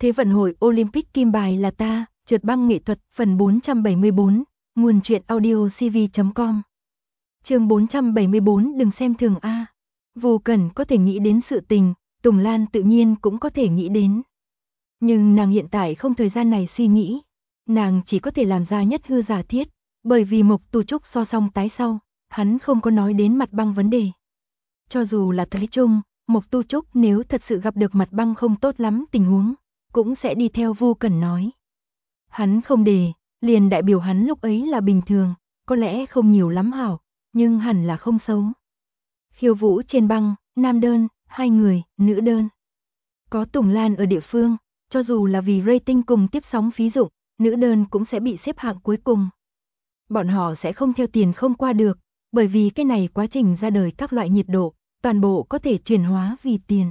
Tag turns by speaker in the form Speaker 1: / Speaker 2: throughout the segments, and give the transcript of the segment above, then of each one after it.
Speaker 1: Thế vận hội Olympic kim bài là ta, trượt băng nghệ thuật, phần 474, nguồn truyện audio cv.com. Chương 474 đừng xem thường a. Vô Cẩn có thể nghĩ đến sự tình, Tùng Lan tự nhiên cũng có thể nghĩ đến. Nhưng nàng hiện tại không thời gian này suy nghĩ, nàng chỉ có thể làm ra nhất hư giả thiết, bởi vì Mộc Tu Trúc so song tái sau, hắn không có nói đến mặt băng vấn đề. Cho dù là thấy chung, Mộc Tu Trúc nếu thật sự gặp được mặt băng không tốt lắm tình huống, cũng sẽ đi theo Vô Cẩn nói. Hắn không đề, liền đại biểu hắn lúc ấy là bình thường, có lẽ không nhiều lắm hảo, nhưng hẳn là không xấu. Khiêu vũ trên băng, nam đơn, 2 người, nữ đơn. Có Tùng Lan ở địa phương, cho dù là vì rating cùng tiếp sóng phí dụng, nữ đơn cũng sẽ bị xếp hạng cuối cùng. Bọn họ sẽ không theo tiền không qua được, bởi vì cái này quá trình ra đời các loại nhiệt độ, toàn bộ có thể chuyển hóa vì tiền.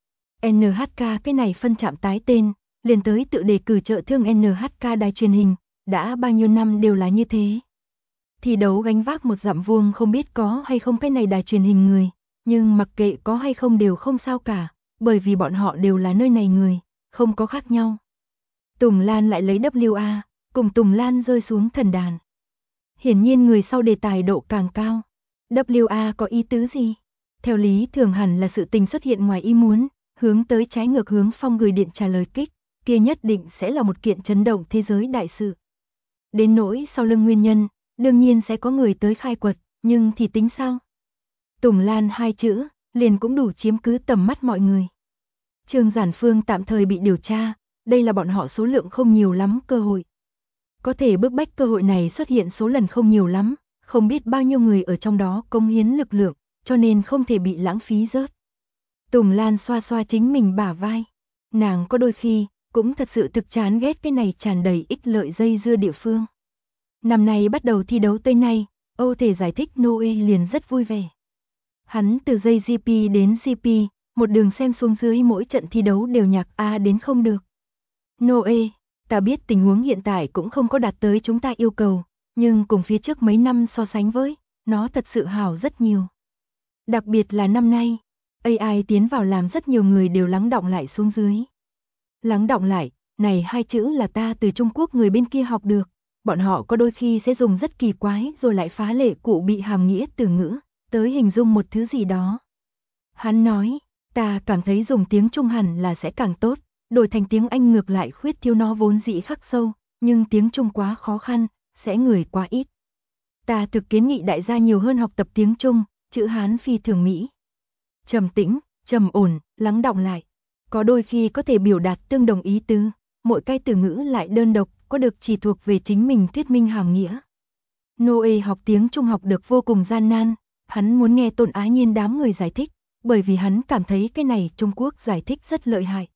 Speaker 1: NHK cái này phân trạm tái tên, liền tới tự đề cử trợ thương NHK đài truyền hình, đã bao nhiêu năm đều là như thế. Thi đấu gánh vác một dặm vuông không biết có hay không cái này đài truyền hình người, nhưng mặc kệ có hay không đều không sao cả, bởi vì bọn họ đều là nơi này người, không có khác nhau. Tùng Lan lại lấy WA, cùng Tùng Lan rơi xuống thần đàn. Hiển nhiên người sau đề tài độ càng cao. WA có ý tứ gì? Theo lý thường hẳn là sự tình xuất hiện ngoài ý muốn, hướng tới trái ngược hướng Phong gửi điện trả lời kích, kia nhất định sẽ là một kiện chấn động thế giới đại sự. Đến nỗi sau lưng nguyên nhân, đương nhiên sẽ có người tới khai quật, nhưng thì tính sao? Tùng Lan 2 chữ, liền cũng đủ chiếm cứ tầm mắt mọi người. Trương Giản Phương tạm thời bị điều tra, đây là bọn họ số lượng không nhiều lắm cơ hội. Có thể bức bách cơ hội này xuất hiện số lần không nhiều lắm, không biết bao nhiêu người ở trong đó cống hiến lực lượng, cho nên không thể bị lãng phí rớt. Tùng Lan xoa xoa chính mình bả vai. Nàng có đôi khi, cũng thật sự thực chán ghét cái này tràn đầy ích lợi dây dưa địa phương. Năm nay bắt đầu thi đấu tới nay, Âu thể giải thích Noe liền rất vui vẻ. Hắn từ dây GP đến GP, một đường xem xuống dưới mỗi trận thi đấu đều nhạc A đến không được. Noe, ta biết tình huống hiện tại cũng không có đạt tới chúng ta yêu cầu, nhưng cùng phía trước mấy năm so sánh với, nó thật sự hảo rất nhiều. Đặc biệt là năm nay, AI tiến vào làm rất nhiều người đều lắng đọng lại xuống dưới. Lắng đọng lại, này 2 chữ là ta từ Trung Quốc người bên kia học được, bọn họ có đôi khi sẽ dùng rất kỳ quái rồi lại phá lệ cụ bị hàm nghĩa từ ngữ, tới hình dung một thứ gì đó. Hắn nói, ta cảm thấy dùng tiếng Trung hẳn là sẽ càng tốt, đổi thành tiếng Anh ngược lại khuyết thiếu nó vốn dĩ khắc sâu, nhưng tiếng Trung quá khó khăn, sẽ người quá ít. Ta thực kiến nghị đại gia nhiều hơn học tập tiếng Trung, chữ Hán phi thường Mỹ. Trầm tĩnh, trầm ổn, lắng đọng lại. Có đôi khi có thể biểu đạt tương đồng ý tứ, mỗi cái từ ngữ lại đơn độc, có được chỉ thuộc về chính mình thuyết minh hàm nghĩa. Noe học tiếng Trung học được vô cùng gian nan, hắn muốn nghe Tôn Ái Nhiên đám người giải thích, bởi vì hắn cảm thấy cái này Trung Quốc giải thích rất lợi hại.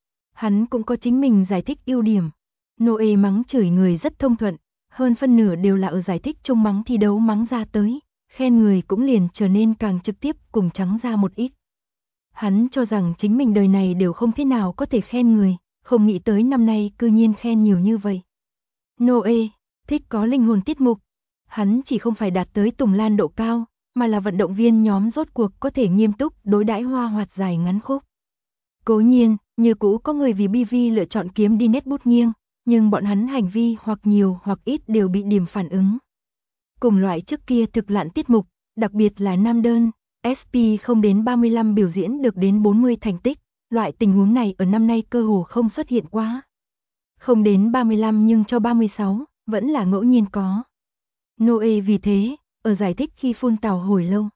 Speaker 1: Hắn cũng có chính mình giải thích ưu điểm. Noe mắng chửi người rất thông thuận, hơn phân nửa đều là ở giải thích Trung mắng thi đấu mắng ra tới, khen người cũng liền trở nên càng trực tiếp cùng trắng ra một ít. Hắn cho rằng chính mình đời này đều không thế nào có thể khen người, không nghĩ tới năm nay cư nhiên khen nhiều như vậy. Noe, thích có linh hồn tiết mục. Hắn chỉ không phải đạt tới Tùng Lan độ cao, mà là vận động viên nhóm rốt cuộc có thể nghiêm túc đối đãi hoa hoạt dài ngắn khúc. Cố nhiên, như cũ có người vì BV lựa chọn kiếm đi nét bút nghiêng, nhưng bọn hắn hành vi hoặc nhiều hoặc ít đều bị điểm phản ứng. Cùng loại trước kia thực lạn tiết mục, đặc biệt là nam đơn, SP không đến 35 biểu diễn được đến 40 thành tích, loại tình huống này ở năm nay cơ hồ không xuất hiện quá. Không đến 35 nhưng cho 36, vẫn là ngẫu nhiên có. Noe vì thế, ở giải thích khi phun tào hồi lâu.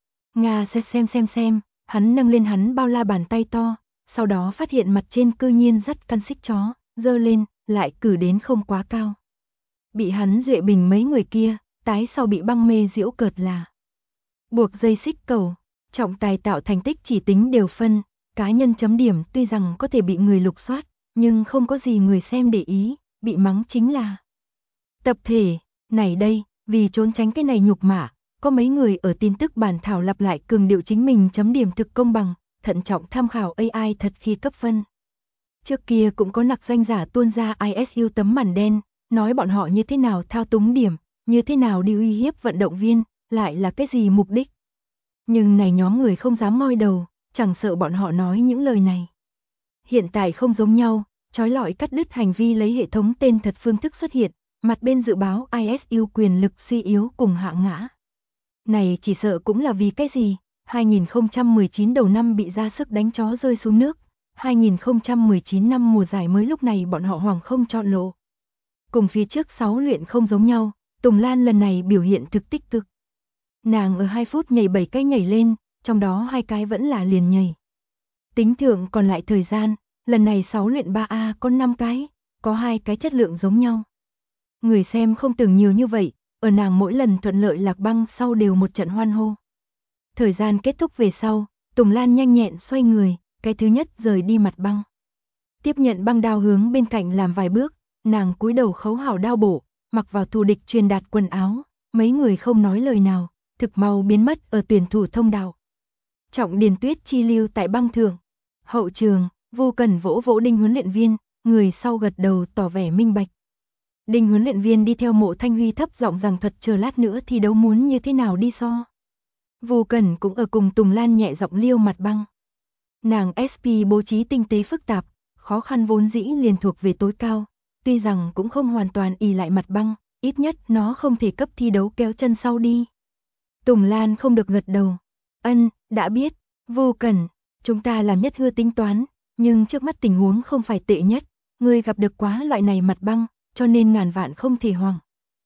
Speaker 1: Nga sẽ xem, hắn nâng lên hắn bao la bàn tay to, sau đó phát hiện mặt trên cư nhiên dắt căn xích chó, dơ lên, lại cử đến không quá cao. Bị hắn duệ bình mấy người kia, tái sau bị băng mê giễu cợt là. Buộc dây xích cầu, trọng tài tạo thành tích chỉ tính đều phân, cá nhân chấm điểm tuy rằng có thể bị người lục soát, nhưng không có gì người xem để ý, bị mắng chính là. Tập thể, này đây, vì trốn tránh cái này nhục mạ, có mấy người ở tin tức bản thảo lặp lại cường điệu chính mình chấm điểm thực công bằng, thận trọng tham khảo AI thật khi cấp phân. Trước kia cũng có nặc danh giả tuôn ra ISU tấm màn đen, nói bọn họ như thế nào thao túng điểm, như thế nào đi uy hiếp vận động viên, lại là cái gì mục đích. Nhưng này nhóm người không dám moi đầu, chẳng sợ bọn họ nói những lời này. Hiện tại không giống nhau, trói lọi cắt đứt hành vi lấy hệ thống tên thật phương thức xuất hiện, mặt bên dự báo ISU quyền lực suy yếu cùng hạ ngã. Này chỉ sợ cũng là vì cái gì? 2019 đầu năm bị ra sức đánh chó rơi xuống nước, 2019 năm mùa giải mới lúc này bọn họ hoàng không chọn lộ. Cùng phía trước 6 luyện không giống nhau, Tùng Lan lần này biểu hiện thực tích cực. Nàng ở 2 phút nhảy 7 cái nhảy lên, trong đó 2 cái vẫn là liền nhảy. Tính thượng còn lại thời gian, lần này 6 luyện 3A có 5 cái, có 2 cái chất lượng giống nhau. Người xem không từng nhiều như vậy, ở nàng mỗi lần thuận lợi lạc băng sau đều một trận hoan hô. Thời gian kết thúc về sau, Tùng Lan nhanh nhẹn xoay người, cái thứ nhất rời đi mặt băng. Tiếp nhận băng đao hướng bên cạnh làm vài bước, nàng cúi đầu khấu hảo đao bổ, mặc vào thù địch truyền đạt quần áo, mấy người không nói lời nào, thực mau biến mất ở tuyển thủ thông đạo. Trọng Điền Tuyết chi lưu tại băng thượng. Hậu trường, Vô Cần vỗ vỗ Đinh huấn luyện viên, người sau gật đầu tỏ vẻ minh bạch. Đinh huấn luyện viên đi theo Mộ Thanh Huy thấp giọng rằng thuật chờ lát nữa thi đấu muốn như thế nào đi so. Vô Cần cũng ở cùng Tùng Lan nhẹ giọng liêu mặt băng. Nàng SP bố trí tinh tế phức tạp, khó khăn vốn dĩ liền thuộc về tối cao, tuy rằng cũng không hoàn toàn ỷ lại mặt băng, ít nhất nó không thể cấp thi đấu kéo chân sau đi. Tùng Lan không được gật đầu. Ân, đã biết, Vô Cần, chúng ta làm nhất hư tính toán, nhưng trước mắt tình huống không phải tệ nhất, người gặp được quá loại này mặt băng, cho nên ngàn vạn không thể hoảng.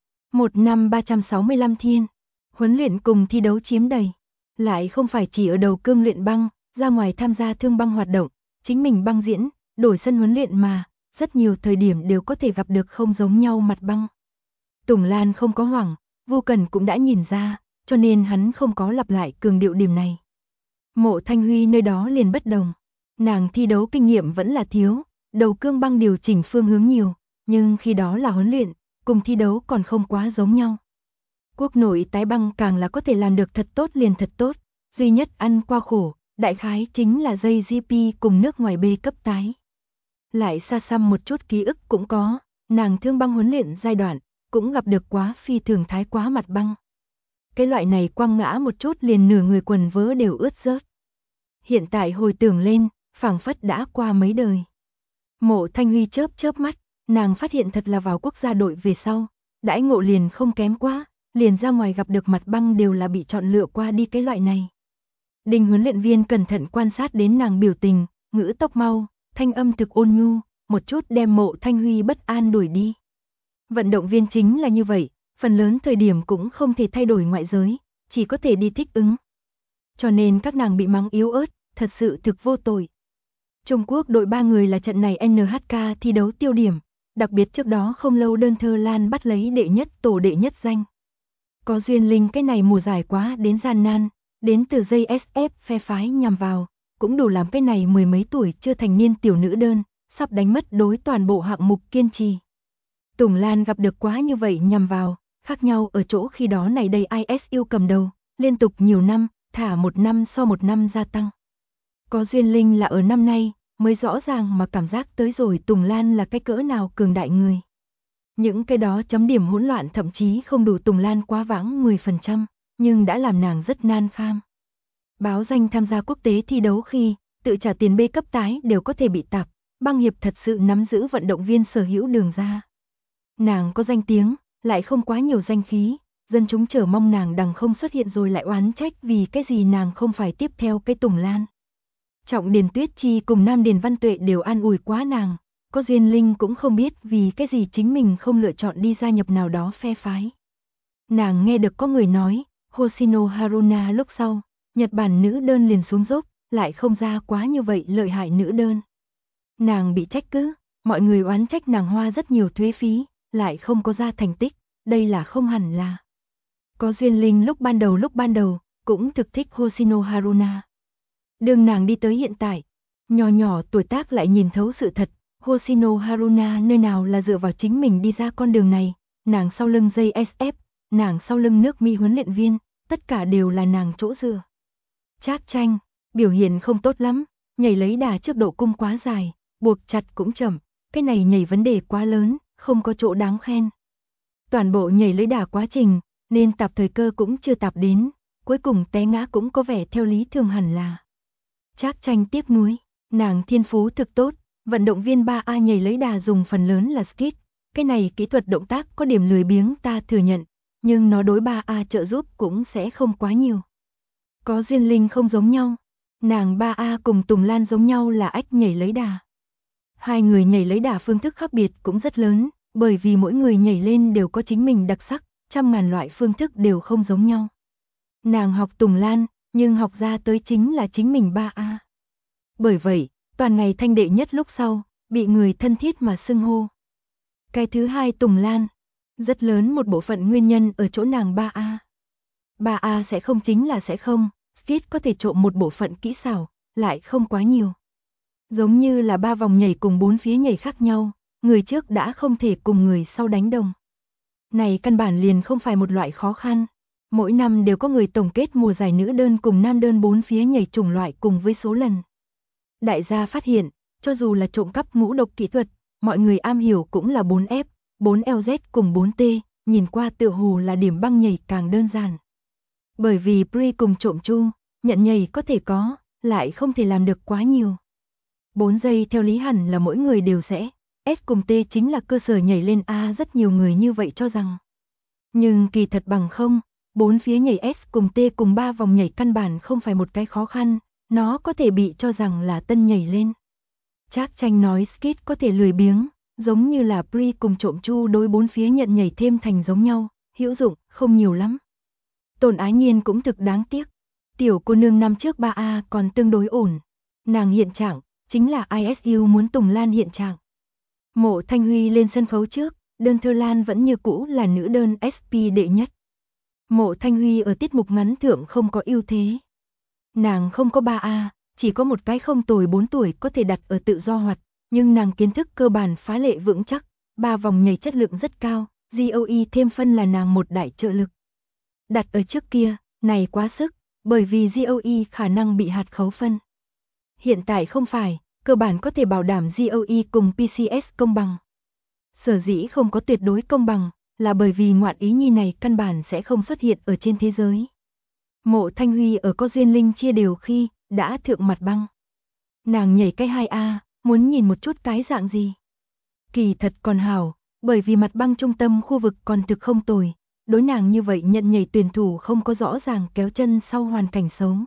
Speaker 1: 1 năm 365 thiên, huấn luyện cùng thi đấu chiếm đầy, lại không phải chỉ ở đầu cương luyện băng, ra ngoài tham gia thương băng hoạt động, chính mình băng diễn, đổi sân huấn luyện mà, rất nhiều thời điểm đều có thể gặp được không giống nhau mặt băng. Tùng Lan không có hoảng, Vô Cần cũng đã nhìn ra, cho nên hắn không có lặp lại cường điệu điểm này. Mộ Thanh Huy nơi đó liền bất đồng, nàng thi đấu kinh nghiệm vẫn là thiếu, đầu cương băng điều chỉnh phương hướng nhiều, nhưng khi đó là huấn luyện, cùng thi đấu còn không quá giống nhau. Quốc nội tái băng càng là có thể làm được thật tốt liền thật tốt, duy nhất ăn qua khổ, đại khái chính là dây GP cùng nước ngoài B cấp tái. Lại xa xăm một chút ký ức cũng có, nàng thương băng huấn luyện giai đoạn, cũng gặp được quá phi thường thái quá mặt băng. Cái loại này quăng ngã một chút liền nửa người quần vớ đều ướt rớt. Hiện tại hồi tưởng lên, phảng phất đã qua mấy đời. Mộ Thanh Huy chớp chớp mắt, nàng phát hiện thật là vào quốc gia đội về sau, đãi ngộ liền không kém quá, liền ra ngoài gặp được mặt băng đều là bị chọn lựa qua đi cái loại này. Đinh huấn luyện viên cẩn thận quan sát đến nàng biểu tình, ngữ tốc mau, thanh âm thực ôn nhu, một chút đem Mộ Thanh Huy bất an đuổi đi. Vận động viên chính là như vậy, phần lớn thời điểm cũng không thể thay đổi ngoại giới, chỉ có thể đi thích ứng. Cho nên các nàng bị mắng yếu ớt, thật sự thực vô tội. Trung Quốc đội 3 người là trận này NHK thi đấu tiêu điểm, đặc biệt trước đó không lâu Đơn Thơ Lan bắt lấy đệ nhất tổ đệ nhất danh. Có duyên linh cái này mùa giải quá đến gian nan, đến từ JSF phe phái nhằm vào, cũng đủ làm cái này mười mấy tuổi chưa thành niên tiểu nữ đơn, sắp đánh mất đối toàn bộ hạng mục kiên trì. Tùng Lan gặp được quá như vậy nhằm vào, khác nhau ở chỗ khi đó này đây ISU cầm đầu, liên tục nhiều năm, thả một năm so một năm gia tăng. Có duyên linh là ở năm nay, mới rõ ràng mà cảm giác tới rồi Tùng Lan là cái cỡ nào cường đại người. Những cái đó chấm điểm hỗn loạn thậm chí không đủ Tùng Lan quá vãng 10%, nhưng đã làm nàng rất nan kham. Báo danh tham gia quốc tế thi đấu khi, tự trả tiền B cấp tái đều có thể bị tạp, băng hiệp thật sự nắm giữ vận động viên sở hữu đường ra. Nàng có danh tiếng, lại không quá nhiều danh khí, dân chúng chờ mong nàng đằng không xuất hiện rồi lại oán trách vì cái gì nàng không phải tiếp theo cái Tùng Lan. Trọng Điền Tuyết Chi cùng Nam Điền Văn Tuệ đều an ủi quá nàng, có duyên linh cũng không biết vì cái gì chính mình không lựa chọn đi gia nhập nào đó phe phái. Nàng nghe được có người nói, Hoshino Haruna lúc sau, Nhật Bản nữ đơn liền xuống dốc, lại không ra quá như vậy lợi hại nữ đơn. Nàng bị trách cứ, mọi người oán trách nàng hoa rất nhiều thuế phí, lại không có ra thành tích, đây là không hẳn là. Có duyên linh lúc ban đầu, cũng thực thích Hoshino Haruna. Đường nàng đi tới hiện tại, nhỏ nhỏ tuổi tác lại nhìn thấu sự thật, Hoshino Haruna nơi nào là dựa vào chính mình đi ra con đường này, nàng sau lưng JSF, nàng sau lưng nước Mi huấn luyện viên, tất cả đều là nàng chỗ dựa. Trác Tranh, biểu hiện không tốt lắm, nhảy lấy đà trước độ cung quá dài, buộc chặt cũng chậm, cái này nhảy vấn đề quá lớn, không có chỗ đáng khen. Toàn bộ nhảy lấy đà quá trình, nên tạp thời cơ cũng chưa tạp đến, cuối cùng té ngã cũng có vẻ theo lý thường hẳn là. Trác Tranh tiếc nuối, nàng thiên phú thực tốt, Vận động viên 3A nhảy lấy đà dùng phần lớn là skit. Cái này kỹ thuật động tác có điểm lười biếng ta thừa nhận, nhưng nó đối 3A trợ giúp cũng sẽ không quá nhiều. Có duyên linh không giống nhau. Nàng 3A cùng Tùng Lan giống nhau là ách nhảy lấy đà. Hai người nhảy lấy đà phương thức khác biệt cũng rất lớn, bởi vì mỗi người nhảy lên đều có chính mình đặc sắc, trăm ngàn loại phương thức đều không giống nhau. Nàng học Tùng Lan, nhưng học ra tới chính là chính mình 3A. Bởi vậy, toàn ngày thanh đệ nhất lúc sau, bị người thân thiết mà xưng hô. Cái thứ hai Tùng Lan, rất lớn một bộ phận nguyên nhân ở chỗ nàng 3A. 3A sẽ không chính là sẽ không, skit có thể trộm một bộ phận kỹ xảo, lại không quá nhiều. Giống như là 3 vòng nhảy cùng 4 phía nhảy khác nhau, người trước đã không thể cùng người sau đánh đồng. Này căn bản liền không phải một loại khó khăn. Mỗi năm đều có người tổng kết mùa giải nữ đơn cùng nam đơn 4 phía nhảy chủng loại cùng với số lần. Đại gia phát hiện, cho dù là trộm cắp ngũ độc kỹ thuật, mọi người am hiểu cũng là 4F, 4LZ cùng 4T, nhìn qua tựa hồ là điểm băng nhảy càng đơn giản. Bởi vì pre cùng trộm chu, nhận nhảy có thể có, lại không thể làm được quá nhiều. 4 giây theo lý hẳn là mỗi người đều sẽ, S cùng T chính là cơ sở nhảy lên A, rất nhiều người như vậy cho rằng. Nhưng kỳ thật bằng không, 4 phía nhảy S cùng T cùng 3 vòng nhảy căn bản không phải một cái khó khăn, nó có thể bị cho rằng là tân nhảy lên. Trác Tranh nói skit có thể lười biếng, giống như là pre cùng trộm chu đối 4 phía nhận nhảy thêm thành giống nhau, hữu dụng, không nhiều lắm. Tôn Ái Nhiên cũng thực đáng tiếc. Tiểu cô nương năm trước 3A còn tương đối ổn. Nàng hiện trạng, chính là ISU muốn Tùng Lan hiện trạng. Mộ Thanh Huy lên sân khấu trước, đơn Thơ Lan vẫn như cũ là nữ đơn SP đệ nhất. Mộ Thanh Huy ở tiết mục ngắn thượng không có ưu thế. Nàng không có 3A, chỉ có một cái không tồi 4 tuổi có thể đặt ở tự do hoạt, nhưng nàng kiến thức cơ bản phá lệ vững chắc, 3 vòng nhảy chất lượng rất cao, GOE thêm phân là nàng một đại trợ lực. Đặt ở trước kia, này quá sức, bởi vì GOE khả năng bị hạt khấu phân. Hiện tại không phải, cơ bản có thể bảo đảm GOE cùng PCS công bằng. Sở dĩ không có tuyệt đối công bằng, là bởi vì ngoạn ý nhi này căn bản sẽ không xuất hiện ở trên thế giới. Mộ Thanh Huy ở có duyên linh chia đều khi, đã thượng mặt băng. Nàng nhảy cái 2A, muốn nhìn một chút cái dạng gì. Kỳ thật còn hảo, bởi vì mặt băng trung tâm khu vực còn thực không tồi, đối nàng như vậy nhận nhảy tuyển thủ không có rõ ràng kéo chân sau hoàn cảnh xấu.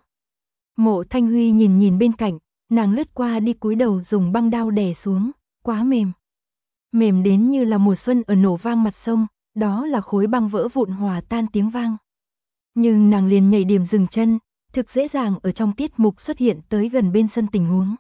Speaker 1: Mộ Thanh Huy nhìn nhìn bên cạnh, nàng lướt qua đi cúi đầu dùng băng đao đè xuống, quá mềm. Mềm đến như là mùa xuân ở nổ vang mặt sông, đó là khối băng vỡ vụn hòa tan tiếng vang. Nhưng nàng liền nhảy điểm dừng chân, thực dễ dàng ở trong tiết mục xuất hiện tới gần bên sân tình huống.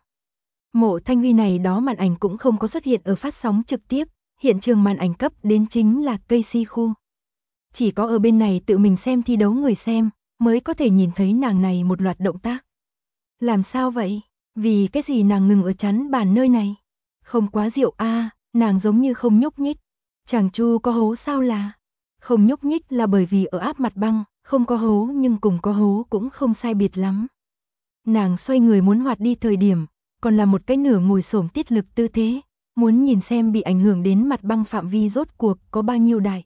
Speaker 1: Mộ Thanh Huy này đó màn ảnh cũng không có xuất hiện ở phát sóng trực tiếp, hiện trường màn ảnh cấp đến chính là KC khu. Chỉ có ở bên này tự mình xem thi đấu người xem, mới có thể nhìn thấy nàng này một loạt động tác. Làm sao vậy? Vì cái gì nàng ngừng ở chắn bàn nơi này? Không quá rượu a, nàng giống như không nhúc nhích. Chàng Chu có hố sao là? Không nhúc nhích là bởi vì ở áp mặt băng, không có hố nhưng cùng có hố cũng không sai biệt lắm. Nàng xoay người muốn hoạt đi thời điểm, còn là một cái nửa ngồi xổm tiết lực tư thế, muốn nhìn xem bị ảnh hưởng đến mặt băng phạm vi rốt cuộc có bao nhiêu đại.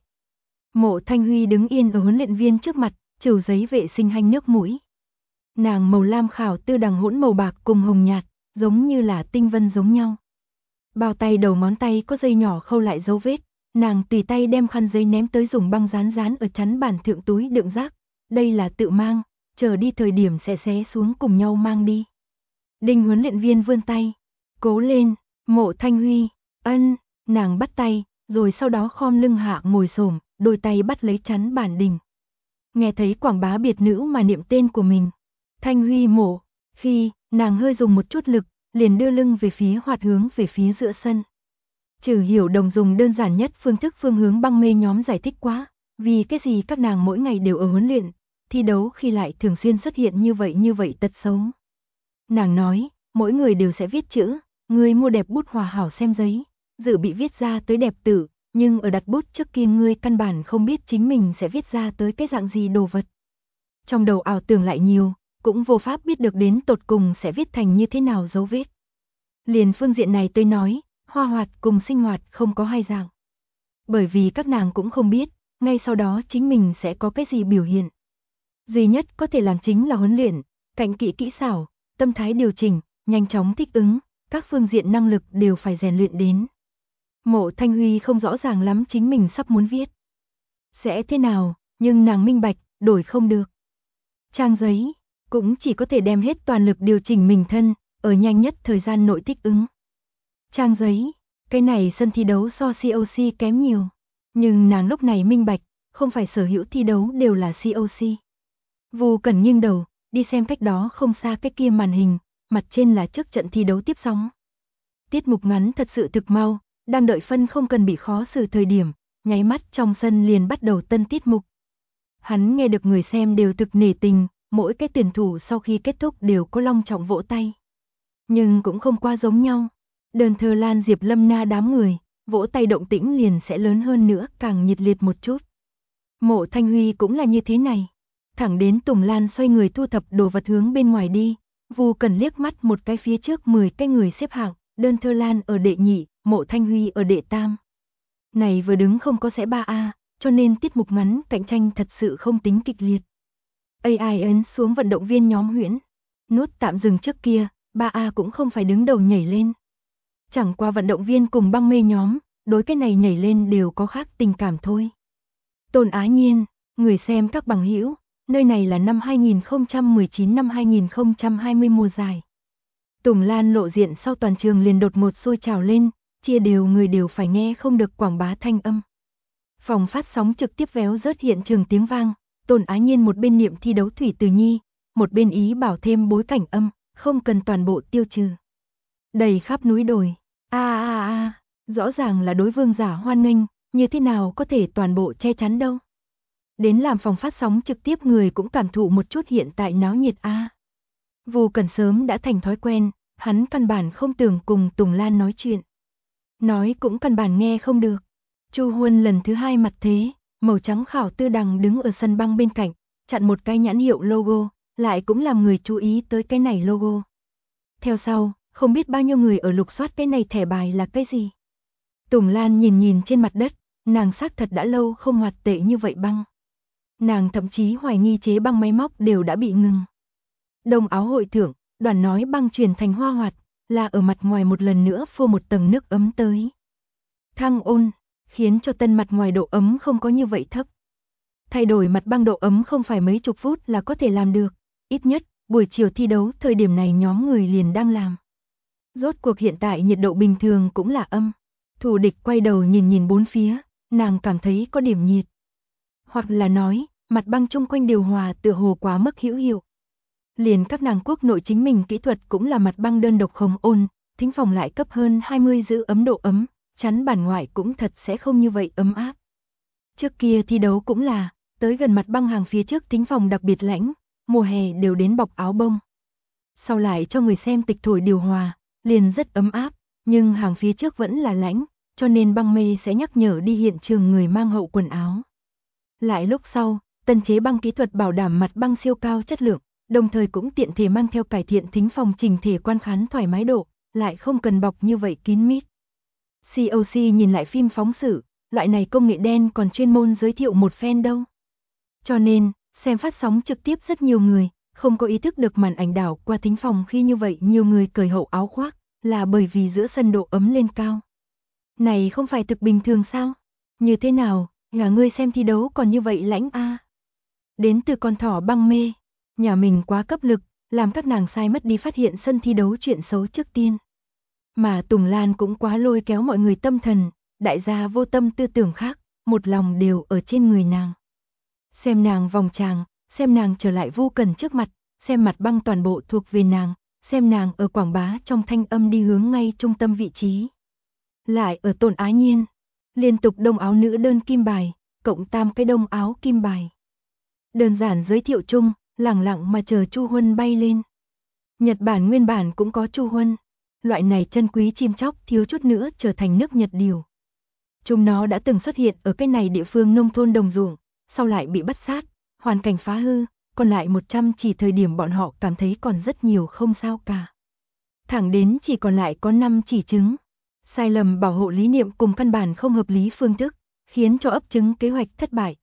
Speaker 1: Mộ Thanh Huy đứng yên ở huấn luyện viên trước mặt, trừ giấy vệ sinh hanh nước mũi. Nàng màu lam khảo tư đằng hỗn màu bạc cùng hồng nhạt, giống như là tinh vân giống nhau. Bao tay đầu ngón tay có dây nhỏ khâu lại dấu vết, nàng tùy tay đem khăn giấy ném tới dùng băng dán ở chắn bàn thượng túi đựng rác. Đây là tự mang, chờ đi thời điểm sẽ xé xuống cùng nhau mang đi. Đinh huấn luyện viên vươn tay, cố lên, Mộ Thanh Huy, ân, nàng bắt tay, rồi sau đó khom lưng hạ ngồi xổm, đôi tay bắt lấy chắn bàn đỉnh. Nghe thấy quảng bá biệt nữ mà niệm tên của mình, Thanh Huy Mộ, khi nàng hơi dùng một chút lực, liền đưa lưng về phía hoạt hướng về phía giữa sân. Trừ Hiểu Đồng dùng đơn giản nhất phương thức phương hướng băng mê nhóm giải thích quá, vì cái gì các nàng mỗi ngày đều ở huấn luyện, thi đấu khi lại thường xuyên xuất hiện như vậy tật xấu. Nàng nói, mỗi người đều sẽ viết chữ, ngươi mua đẹp bút hòa hảo xem giấy, dự bị viết ra tới đẹp tử, nhưng ở đặt bút trước kia ngươi căn bản không biết chính mình sẽ viết ra tới cái dạng gì đồ vật. Trong đầu ảo tưởng lại nhiều, cũng vô pháp biết được đến tột cùng sẽ viết thành như thế nào dấu vết. Liền phương diện này tôi nói, hoa hoạt cùng sinh hoạt không có hai dạng. Bởi vì các nàng cũng không biết, ngay sau đó chính mình sẽ có cái gì biểu hiện. Duy nhất có thể làm chính là huấn luyện, cạnh kỹ kỹ xảo, tâm thái điều chỉnh, nhanh chóng thích ứng, các phương diện năng lực đều phải rèn luyện đến. Mộ Thanh Huy không rõ ràng lắm chính mình sắp muốn viết sẽ thế nào, nhưng nàng minh bạch, đổi không được. Trang giấy, cũng chỉ có thể đem hết toàn lực điều chỉnh mình thân, ở nhanh nhất thời gian nội thích ứng. Trang giấy, cái này sân thi đấu so COC kém nhiều, nhưng nàng lúc này minh bạch, không phải sở hữu thi đấu đều là COC. Vu Cẩn nghiêng đầu, đi xem cách đó không xa cái kia màn hình, mặt trên là trước trận thi đấu tiếp sóng. Tiết mục ngắn thật sự thực mau, đang đợi phân không cần bị khó xử thời điểm, nháy mắt trong sân liền bắt đầu tân tiết mục. Hắn nghe được người xem đều thực nể tình, mỗi cái tuyển thủ sau khi kết thúc đều có long trọng vỗ tay. Nhưng cũng không qua giống nhau. Đơn Thơ Lan Diệp Lâm Na đám người, vỗ tay động tĩnh liền sẽ lớn hơn nữa, càng nhiệt liệt một chút. Mộ Thanh Huy cũng là như thế này. Thẳng đến Tùng Lan xoay người thu thập đồ vật hướng bên ngoài đi, Vu Cần liếc mắt một cái phía trước 10 cái người xếp hạng, Đơn Thơ Lan ở đệ nhị, Mộ Thanh Huy ở đệ tam. Này vừa đứng không có sẽ 3A, cho nên tiết mục ngắn cạnh tranh thật sự không tính kịch liệt. AI ấn xuống vận động viên nhóm huyễn. Nút tạm dừng trước kia, 3A cũng không phải đứng đầu nhảy lên. Chẳng qua vận động viên cùng băng mê nhóm, đối cái này nhảy lên đều có khác tình cảm thôi. Tôn Á Nhiên, người xem các bằng hữu, nơi này là năm 2019 năm 2020 mùa giải. Tùng Lan lộ diện sau toàn trường liền đột ngột sôi trào lên, chia đều người đều phải nghe không được quảng bá thanh âm. Phòng phát sóng trực tiếp véo rớt hiện trường tiếng vang, Tôn Á Nhiên một bên niệm thi đấu Thủy Từ Nhi, một bên ý bảo thêm bối cảnh âm, không cần toàn bộ tiêu trừ. Đầy khắp núi đồi, rõ ràng là đối vương giả hoan nghênh, như thế nào có thể toàn bộ che chắn đâu. Đến làm phòng phát sóng trực tiếp người cũng cảm thụ một chút hiện tại náo nhiệt Vu Cẩn sớm đã thành thói quen, hắn căn bản không tưởng cùng Tùng Lan nói chuyện. Nói cũng căn bản nghe không được. Chu Huân lần thứ 2 mặt thế, màu trắng khảo tư đằng đứng ở sân băng bên cạnh, chặn một cái nhãn hiệu logo, lại cũng làm người chú ý tới cái này logo. Theo sau, không biết bao nhiêu người ở lục soát cái này thẻ bài là cái gì. Tùng Lan nhìn nhìn trên mặt đất, nàng xác thật đã lâu không hoạt tệ như vậy băng. Nàng thậm chí hoài nghi chế băng máy móc đều đã bị ngừng. Đông Áo hội thưởng, đoàn nói băng chuyển thành hoa hoạt, là ở mặt ngoài một lần nữa phô một tầng nước ấm tới. Thăng ôn, khiến cho tân mặt ngoài độ ấm không có như vậy thấp. Thay đổi mặt băng độ ấm không phải mấy chục phút là có thể làm được, ít nhất, buổi chiều thi đấu thời điểm này nhóm người liền đang làm. Rốt cuộc hiện tại nhiệt độ bình thường cũng là âm. Thủ địch quay đầu nhìn nhìn bốn phía, nàng cảm thấy có điểm nhiệt. Hoặc là nói, mặt băng chung quanh điều hòa tựa hồ quá mức hữu hiệu. Liền các nàng quốc nội chính mình kỹ thuật cũng là mặt băng đơn độc không ôn, thính phòng lại cấp hơn 20 giữ ấm độ ấm, chắn bản ngoại cũng thật sẽ không như vậy ấm áp. Trước kia thi đấu cũng là, tới gần mặt băng hàng phía trước thính phòng đặc biệt lạnh, mùa hè đều đến bọc áo bông. Sau lại cho người xem tịch thổi điều hòa, liền rất ấm áp, nhưng hàng phía trước vẫn là lạnh, cho nên băng mê sẽ nhắc nhở đi hiện trường người mang hậu quần áo. Lại lúc sau, tân chế băng kỹ thuật bảo đảm mặt băng siêu cao chất lượng, đồng thời cũng tiện thể mang theo cải thiện thính phòng chỉnh thể quan khán thoải mái độ, lại không cần bọc như vậy kín mít. COC nhìn lại phim phóng sự, loại này công nghệ đen còn chuyên môn giới thiệu một phen đâu. Cho nên, xem phát sóng trực tiếp rất nhiều người, không có ý thức được màn ảnh đảo qua thính phòng khi như vậy nhiều người cởi hậu áo khoác, là bởi vì giữa sân độ ấm lên cao. Này không phải thực bình thường sao? Như thế nào, nhà ngươi xem thi đấu còn như vậy lãnh Đến từ con thỏ băng mê, nhà mình quá cấp lực, làm các nàng sai mất đi phát hiện sân thi đấu chuyện xấu trước tiên. Mà Tùng Lan cũng quá lôi kéo mọi người tâm thần, đại gia vô tâm tư tưởng khác, một lòng đều ở trên người nàng. Xem nàng vòng tràng, xem nàng trở lại Vu Cẩn trước mặt, xem mặt băng toàn bộ thuộc về nàng, xem nàng ở quảng bá trong thanh âm đi hướng ngay trung tâm vị trí. Lại ở Tôn Á Nhiên, liên tục đông áo nữ đơn kim bài, cộng tam cái đông áo kim bài. Đơn giản giới thiệu chung, lẳng lặng mà chờ Chu Huân bay lên. Nhật Bản nguyên bản cũng có Chu Huân, loại này chân quý chim chóc thiếu chút nữa trở thành nước Nhật điều. Chúng nó đã từng xuất hiện ở cái này địa phương nông thôn đồng ruộng, sau lại bị bắt sát, hoàn cảnh phá hư, còn lại 100 chỉ thời điểm bọn họ cảm thấy còn rất nhiều không sao cả. Thẳng đến chỉ còn lại có 5 chỉ trứng. Sai lầm bảo hộ lý niệm cùng căn bản không hợp lý phương thức, khiến cho ấp trứng kế hoạch thất bại.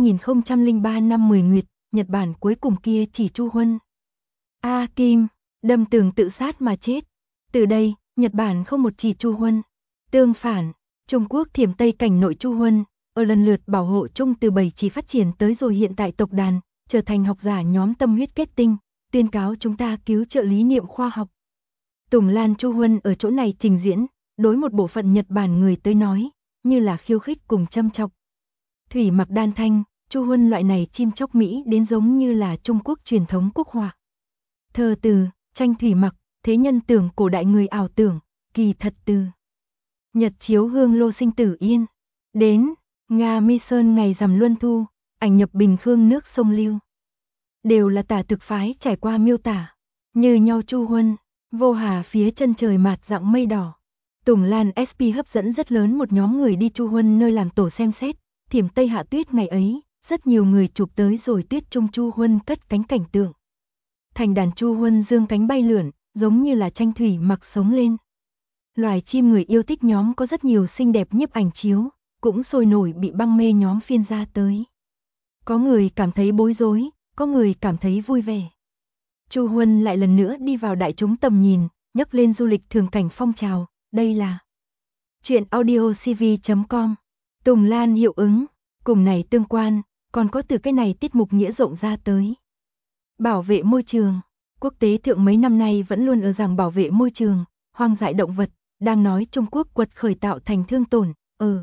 Speaker 1: 2003 năm 10 nguyệt, Nhật Bản cuối cùng kia chỉ Chu Huân. Kim, đâm tường tự sát mà chết. Từ đây, Nhật Bản không một chỉ Chu Huân. Tương phản, Trung Quốc thiểm Tây cảnh nội Chu Huân, ở lần lượt bảo hộ chung từ 7 chỉ phát triển tới rồi hiện tại tộc đàn, trở thành học giả nhóm tâm huyết kết tinh, tuyên cáo chúng ta cứu trợ lý niệm khoa học. Tùng Lan Chu Huân ở chỗ này trình diễn, đối một bộ phận Nhật Bản người tới nói, như là khiêu khích cùng châm chọc. Thủy mặc đan thanh, Chu Huân loại này chim chóc Mỹ đến giống như là Trung Quốc truyền thống quốc họa. Thơ từ, tranh thủy mặc, thế nhân tưởng cổ đại người ảo tưởng, kỳ thật từ. Nhật chiếu hương lô sinh tử yên. Đến, Nga mi sơn ngày rằm luân thu, ảnh nhập bình khương nước sông lưu. Đều là tả thực phái trải qua miêu tả. Như nhau Chu Huân, vô hà phía chân trời mạt dạng mây đỏ. Tùng Lan SP hấp dẫn rất lớn một nhóm người đi Chu Huân nơi làm tổ xem xét. Thiểm Tây hạ tuyết ngày ấy, rất nhiều người chụp tới rồi tuyết trung Chu Huân cất cánh cảnh tượng. Thành đàn Chu Huân dương cánh bay lượn, giống như là tranh thủy mặc sống lên. Loài chim người yêu thích nhóm có rất nhiều xinh đẹp nhiếp ảnh chiếu, cũng sôi nổi bị băng mê nhóm phiên ra tới. Có người cảm thấy bối rối, có người cảm thấy vui vẻ. Chu Huân lại lần nữa đi vào đại chúng tầm nhìn, nhấc lên du lịch thường cảnh phong trào, đây là chuyện audiocv.com. Tùng Lan hiệu ứng, cùng này tương quan, còn có từ cái này tiết mục nghĩa rộng ra tới. Bảo vệ môi trường, quốc tế thượng mấy năm nay vẫn luôn ở rằng bảo vệ môi trường, hoang dại động vật, đang nói Trung Quốc quật khởi tạo thành thương tổn,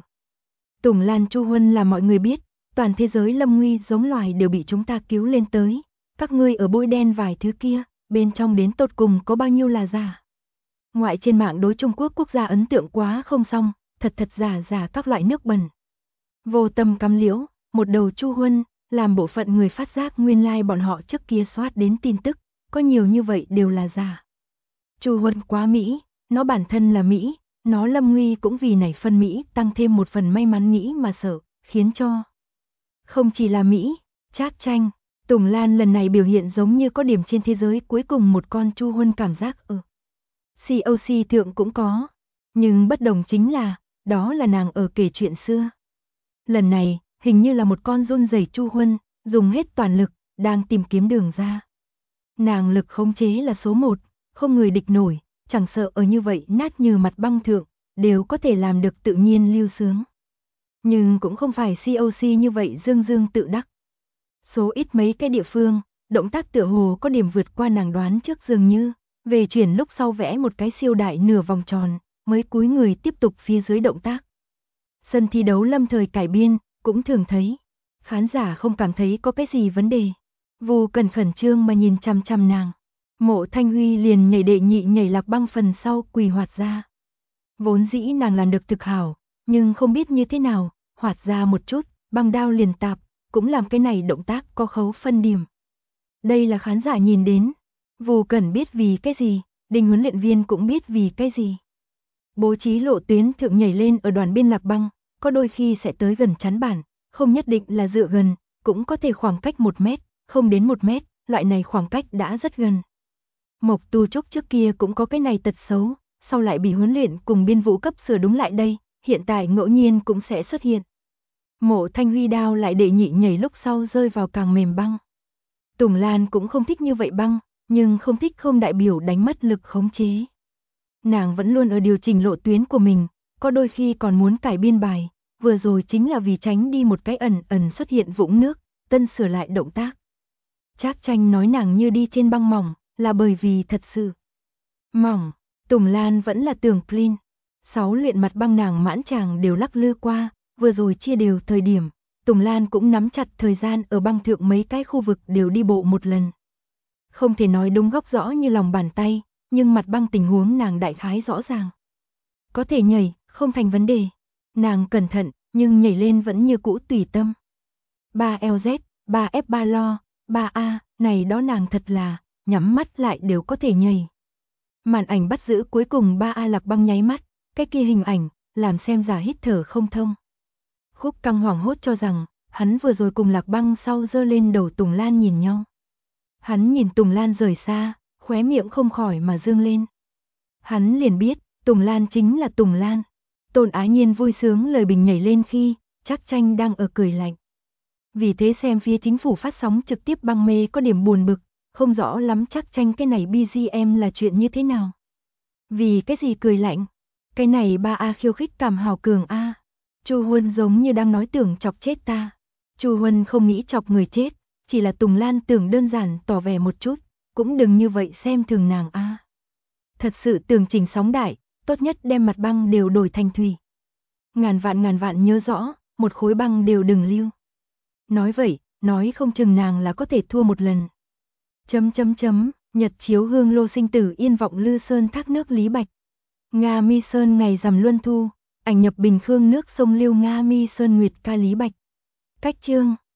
Speaker 1: Tùng Lan Chu Huân là mọi người biết, toàn thế giới lâm nguy giống loài đều bị chúng ta cứu lên tới. Các ngươi ở bôi đen vài thứ kia, bên trong đến tột cùng có bao nhiêu là giả. Ngoại trên mạng đối Trung Quốc quốc gia ấn tượng quá không xong, thật giả các loại nước bẩn. Vô tâm cắm liễu, một đầu Chu Huân, làm bộ phận người phát giác nguyên lai bọn họ trước kia soát đến tin tức, có nhiều như vậy đều là giả. Chu Huân quá Mỹ, nó bản thân là Mỹ, nó lâm nguy cũng vì này phân Mỹ tăng thêm một phần may mắn nghĩ mà sợ, khiến cho không chỉ là Mỹ, Trác Tranh, Tùng Lan lần này biểu hiện giống như có điểm trên thế giới cuối cùng một con Chu Huân cảm giác COC thượng cũng có, nhưng bất đồng chính là, đó là nàng ở kể chuyện xưa. Lần này, hình như là một con run rẩy Chu Huân, dùng hết toàn lực, đang tìm kiếm đường ra. Nàng lực khống chế là số 1, không người địch nổi, chẳng sợ ở như vậy nát như mặt băng thượng, đều có thể làm được tự nhiên lưu sướng. Nhưng cũng không phải COC như vậy dương tự đắc. Số ít mấy cái địa phương, động tác tựa hồ có điểm vượt qua nàng đoán trước dường như, về chuyển lúc sau vẽ một cái siêu đại nửa vòng tròn, mới cúi người tiếp tục phía dưới động tác. Sân thi đấu lâm thời cải biên, cũng thường thấy. Khán giả không cảm thấy có cái gì vấn đề. Vu Cần khẩn trương mà nhìn chằm chằm nàng. Mộ Thanh Huy liền nhảy đệ nhị nhảy lạc băng phần sau quỳ hoạt ra. Vốn dĩ nàng làm được thực hảo, nhưng không biết như thế nào, hoạt ra một chút, băng đao liền tạp, cũng làm cái này động tác có khấu phân điểm. Đây là khán giả nhìn đến. Vu Cần biết vì cái gì, Đinh huấn luyện viên cũng biết vì cái gì. Bố trí lộ tuyến thượng nhảy lên ở đoàn biên lạc băng, có đôi khi sẽ tới gần chắn bản, không nhất định là dựa gần, cũng có thể khoảng cách 1 mét, không đến 1 mét, loại này khoảng cách đã rất gần. Mộc Tu Trúc trước kia cũng có cái này tật xấu, sau lại bị huấn luyện cùng biên vũ cấp sửa đúng lại đây, hiện tại ngẫu nhiên cũng sẽ xuất hiện. Mộ Thanh Huy đao lại đệ nhị nhảy lúc sau rơi vào càng mềm băng. Tùng Lan cũng không thích như vậy băng, nhưng không thích không đại biểu đánh mất lực khống chế. Nàng vẫn luôn ở điều chỉnh lộ tuyến của mình, có đôi khi còn muốn cải biên bài, vừa rồi chính là vì tránh đi một cái ẩn xuất hiện vũng nước, tân sửa lại động tác. Trác Tranh nói nàng như đi trên băng mỏng, là bởi vì thật sự mỏng. Tùng Lan vẫn là tưởng clean. 6 luyện mặt băng nàng mãn chàng đều lắc lư qua, vừa rồi chia đều thời điểm, Tùng Lan cũng nắm chặt thời gian ở băng thượng mấy cái khu vực đều đi bộ một lần. Không thể nói đúng góc rõ như lòng bàn tay, nhưng mặt băng tình huống nàng đại khái rõ ràng. Có thể nhảy, không thành vấn đề. Nàng cẩn thận, nhưng nhảy lên vẫn như cũ tùy tâm. 3LZ, 3F3 lo, 3A, này đó nàng thật là, nhắm mắt lại đều có thể nhảy. Màn ảnh bắt giữ cuối cùng 3A lạc băng nháy mắt, cái kia hình ảnh, làm xem giả hít thở không thông. Khúc Căng hoảng hốt cho rằng, hắn vừa rồi cùng lạc băng sau giơ lên đầu Tùng Lan nhìn nhau. Hắn nhìn Tùng Lan rời xa, khóe miệng không khỏi mà dương lên. Hắn liền biết, Tùng Lan chính là Tùng Lan. Tôn Á Nhiên vui sướng lời bình nhảy lên khi, Trác Tranh đang ở cười lạnh. Vì thế xem phía chính phủ phát sóng trực tiếp băng mê có điểm buồn bực, không rõ lắm Trác Tranh cái này BGM là chuyện như thế nào. Vì cái gì cười lạnh? Cái này ba A khiêu khích cảm hào cường A. Chu Huân giống như đang nói tưởng chọc chết ta. Chu Huân không nghĩ chọc người chết, chỉ là Tùng Lan tưởng đơn giản tỏ vẻ một chút, cũng đừng như vậy xem thường nàng A. Thật sự tưởng chỉnh sóng đại, tốt nhất đem mặt băng đều đổi thành thủy. Ngàn vạn nhớ rõ, một khối băng đều đừng lưu. Nói vậy, nói không chừng nàng là có thể thua một lần. Nhật chiếu hương lô sinh tử yên vọng Lư Sơn thác nước Lý Bạch. Nga Mi Sơn ngày rằm luân thu, ảnh nhập bình khương nước sông Liêu Nga Mi Sơn Nguyệt ca Lý Bạch. Cách chương